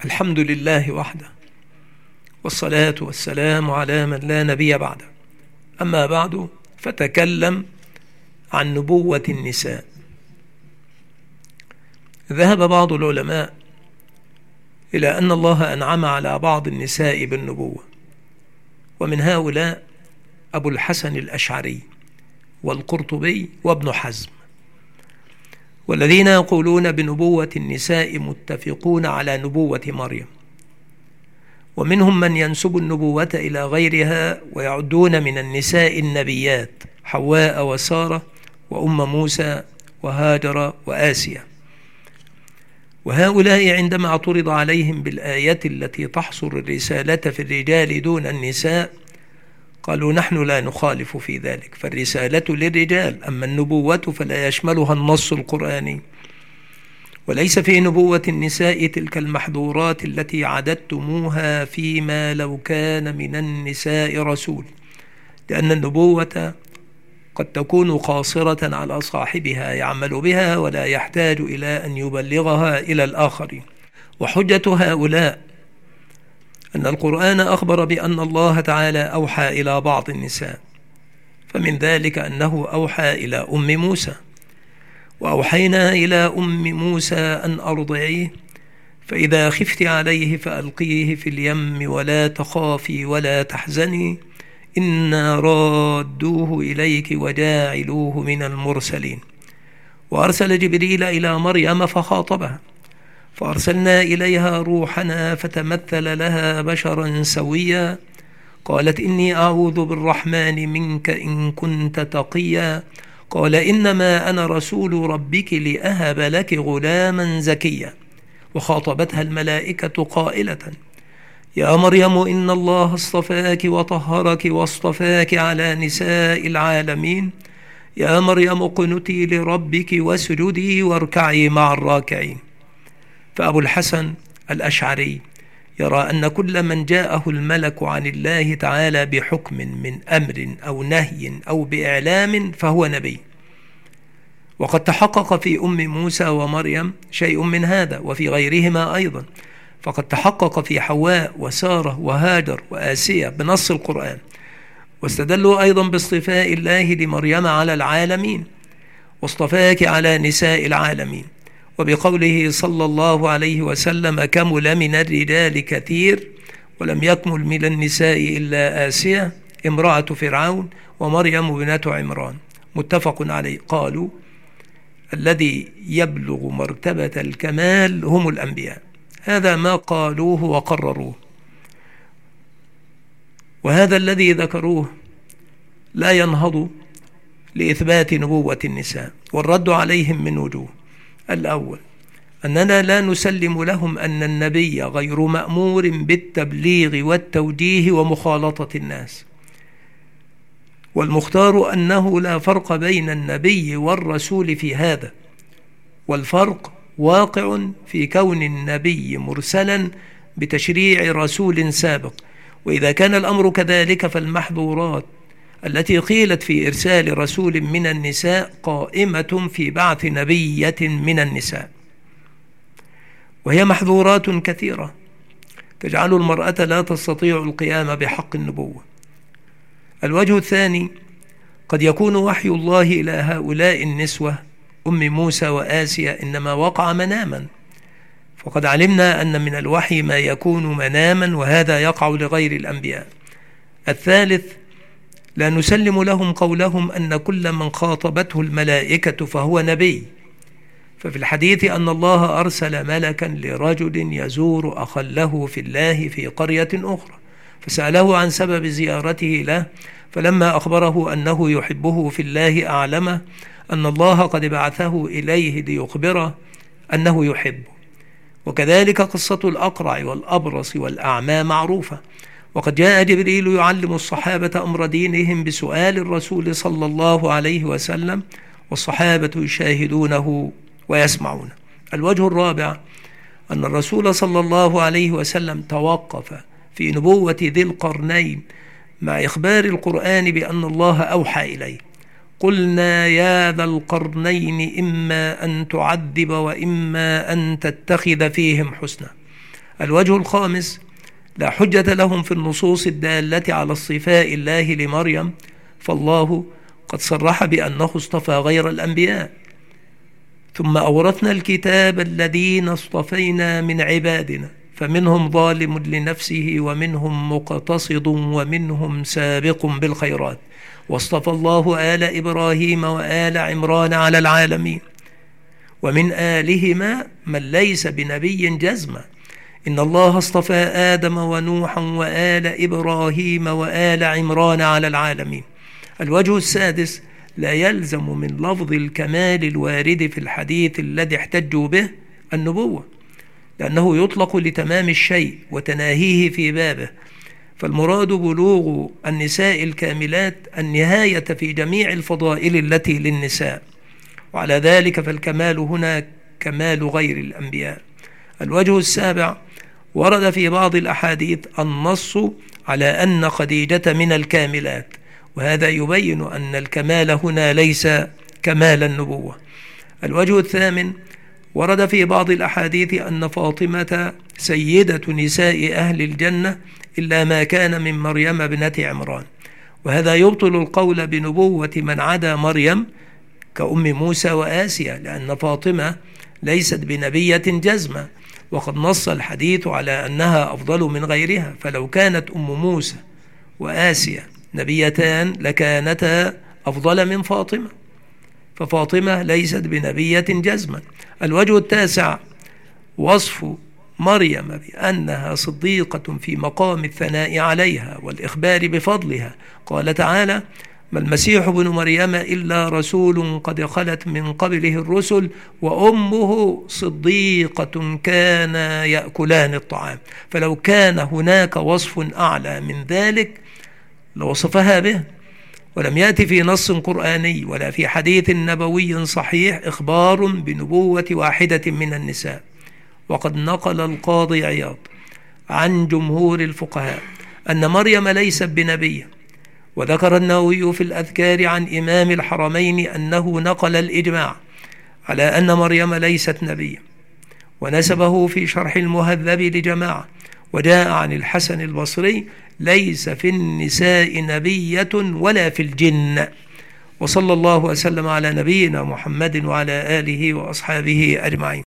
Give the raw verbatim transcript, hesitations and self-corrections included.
الحمد لله وحده، والصلاة والسلام على من لا نبي بعده. أما بعد، فتكلم عن نبوة النساء. ذهب بعض العلماء إلى أن الله أنعم على بعض النساء بالنبوة، ومن هؤلاء أبو الحسن الأشعري والقرطبي وابن حزم. والذين يقولون بنبوة النساء متفقون على نبوة مريم، ومنهم من ينسب النبوة إلى غيرها ويعدون من النساء النبيات حواء وسارة وأم موسى وهاجر وآسيا. وهؤلاء عندما اعترض عليهم بالآية التي تحصر الرسالة في الرجال دون النساء قالوا: نحن لا نخالف في ذلك، فالرسالة للرجال، أما النبوة فلا يشملها النص القرآني، وليس في نبوة النساء تلك المحظورات التي عددتموها فيما لو كان من النساء رسول، لأن النبوة قد تكون قاصرة على صاحبها يعمل بها ولا يحتاج إلى أن يبلغها إلى الآخرين. وحجة هؤلاء أن القرآن أخبر بأن الله تعالى أوحى إلى بعض النساء، فمن ذلك أنه أوحى إلى أم موسى: وأوحينا إلى أم موسى أن أرضعيه، فإذا خفت عليه فألقيه في اليم ولا تخافي ولا تحزني إنا رادوه إليك وجاعلوه من المرسلين. وأرسل جبريل إلى مريم فخاطبها، فأرسلنا إليها روحنا فتمثل لها بشرا سويا، قالت: إني أعوذ بالرحمن منك إن كنت تقيا، قال: إنما أنا رسول ربك لأهب لك غلاما زكيا. وخاطبتها الملائكة قائلة: يا مريم إن الله اصطفاك وطهرك واصطفاك على نساء العالمين، يا مريم اقنتي لربك واسجدي واركعي مع الراكعين. فأبو الحسن الأشعري يرى أن كل من جاءه الملك عن الله تعالى بحكم من أمر أو نهي أو بإعلام فهو نبي، وقد تحقق في أم موسى ومريم شيء من هذا، وفي غيرهما أيضا، فقد تحقق في حواء وسارة وهاجر وآسيا بنص القرآن. واستدلوا أيضا باصطفاء الله لمريم على العالمين: واصطفاك على نساء العالمين، وبقوله صلى الله عليه وسلم: كمل من الرجال كثير ولم يكمل من النساء إلا آسيا امرأة فرعون ومريم بنت عمران، متفق عليه. قالوا: الذي يبلغ مرتبة الكمال هم الأنبياء. هذا ما قالوه وقرروه، وهذا الذي ذكروه لا ينهض لإثبات نبوة النساء. والرد عليهم من وجوه: الأول، أننا لا نسلم لهم أن النبي غير مأمور بالتبليغ والتوجيه ومخالطة الناس، والمختار أنه لا فرق بين النبي والرسول في هذا، والفرق واقع في كون النبي مرسلا بتشريع رسول سابق. وإذا كان الأمر كذلك فالمحظورات التي قيلت في إرسال رسول من النساء قائمة في بعث نبية من النساء، وهي محظورات كثيرة تجعل المرأة لا تستطيع القيام بحق النبوة. الوجه الثاني، قد يكون وحي الله إلى هؤلاء النسوة أم موسى وآسيا إنما وقع مناما، فقد علمنا أن من الوحي ما يكون مناما، وهذا يقع لغير الأنبياء. الثالث، لا نسلم لهم قولهم أن كل من خاطبته الملائكة فهو نبي، ففي الحديث أن الله أرسل ملكا لرجل يزور أخا له في الله في قرية أخرى، فسأله عن سبب زيارته له، فلما أخبره أنه يحبه في الله أعلمه أن الله قد بعثه إليه ليخبره أنه يحبه. وكذلك قصة الأقرع والأبرص والأعمى معروفة، وقد جاء جبريل يعلم الصحابة أمر دينهم بسؤال الرسول صلى الله عليه وسلم، والصحابة يشاهدونه ويسمعونه. الوجه الرابع، أن الرسول صلى الله عليه وسلم توقف في نبوة ذي القرنين مع إخبار القرآن بأن الله أوحى إليه: قلنا يا ذا القرنين إما أن تعذب وإما أن تتخذ فيهم حسنا. الوجه الخامس: لا حجة لهم في النصوص الدالة على اصطفاء الله لمريم، فالله قد صرح بأنه اصطفى غير الأنبياء. ثم أورثنا الكتاب الذين اصطفينا من عبادنا فمنهم ظالم لنفسه ومنهم مقتصد ومنهم سابق بالخيرات، واصطفى الله آل إبراهيم وآل عمران على العالمين، ومن آلهما من ليس بنبي جزما، إن الله اصطفى آدم ونوحا وآل إبراهيم وآل عمران على العالمين. الوجه السادس: لا يلزم من لفظ الكمال الوارد في الحديث الذي احتجوا به النبوة، لأنه يطلق لتمام الشيء وتناهيه في بابه، فالمراد بلوغ النساء الكاملات النهاية في جميع الفضائل التي للنساء، وعلى ذلك فالكمال هنا كمال غير الأنبياء. الوجه السابع: ورد في بعض الأحاديث النص على أن خديجة من الكاملات، وهذا يبين أن الكمال هنا ليس كمال النبوة. الوجه الثامن: ورد في بعض الأحاديث أن فاطمة سيدة نساء أهل الجنة إلا ما كان من مريم ابنة عمران، وهذا يبطل القول بنبوة من عدا مريم كأم موسى وآسيا، لأن فاطمة ليست بنبية جزمة، وقد نص الحديث على أنها أفضل من غيرها، فلو كانت أم موسى وآسيا نبيتان لكانتا أفضل من فاطمة، ففاطمة ليست بنبية جزما. الوجه التاسع: وصف مريم بأنها صديقة في مقام الثناء عليها والإخبار بفضلها. قال تعالى: ما المسيح ابن مريم إلا رسول قد خلت من قبله الرسل وأمه صديقة كانا يأكلان الطعام. فلو كان هناك وصف أعلى من ذلك لوصفها به، ولم يأتي في نص قرآني ولا في حديث نبوي صحيح إخبار بنبوة واحدة من النساء. وقد نقل القاضي عياض عن جمهور الفقهاء أن مريم ليست بنبية، وذكر النووي في الأذكار عن إمام الحرمين أنه نقل الإجماع على أن مريم ليست نبية، ونسبه في شرح المهذب لجماعة. وجاء عن الحسن البصري: ليس في النساء نبية ولا في الجن. وصلى الله وسلم على نبينا محمد وعلى آله وأصحابه أجمعين.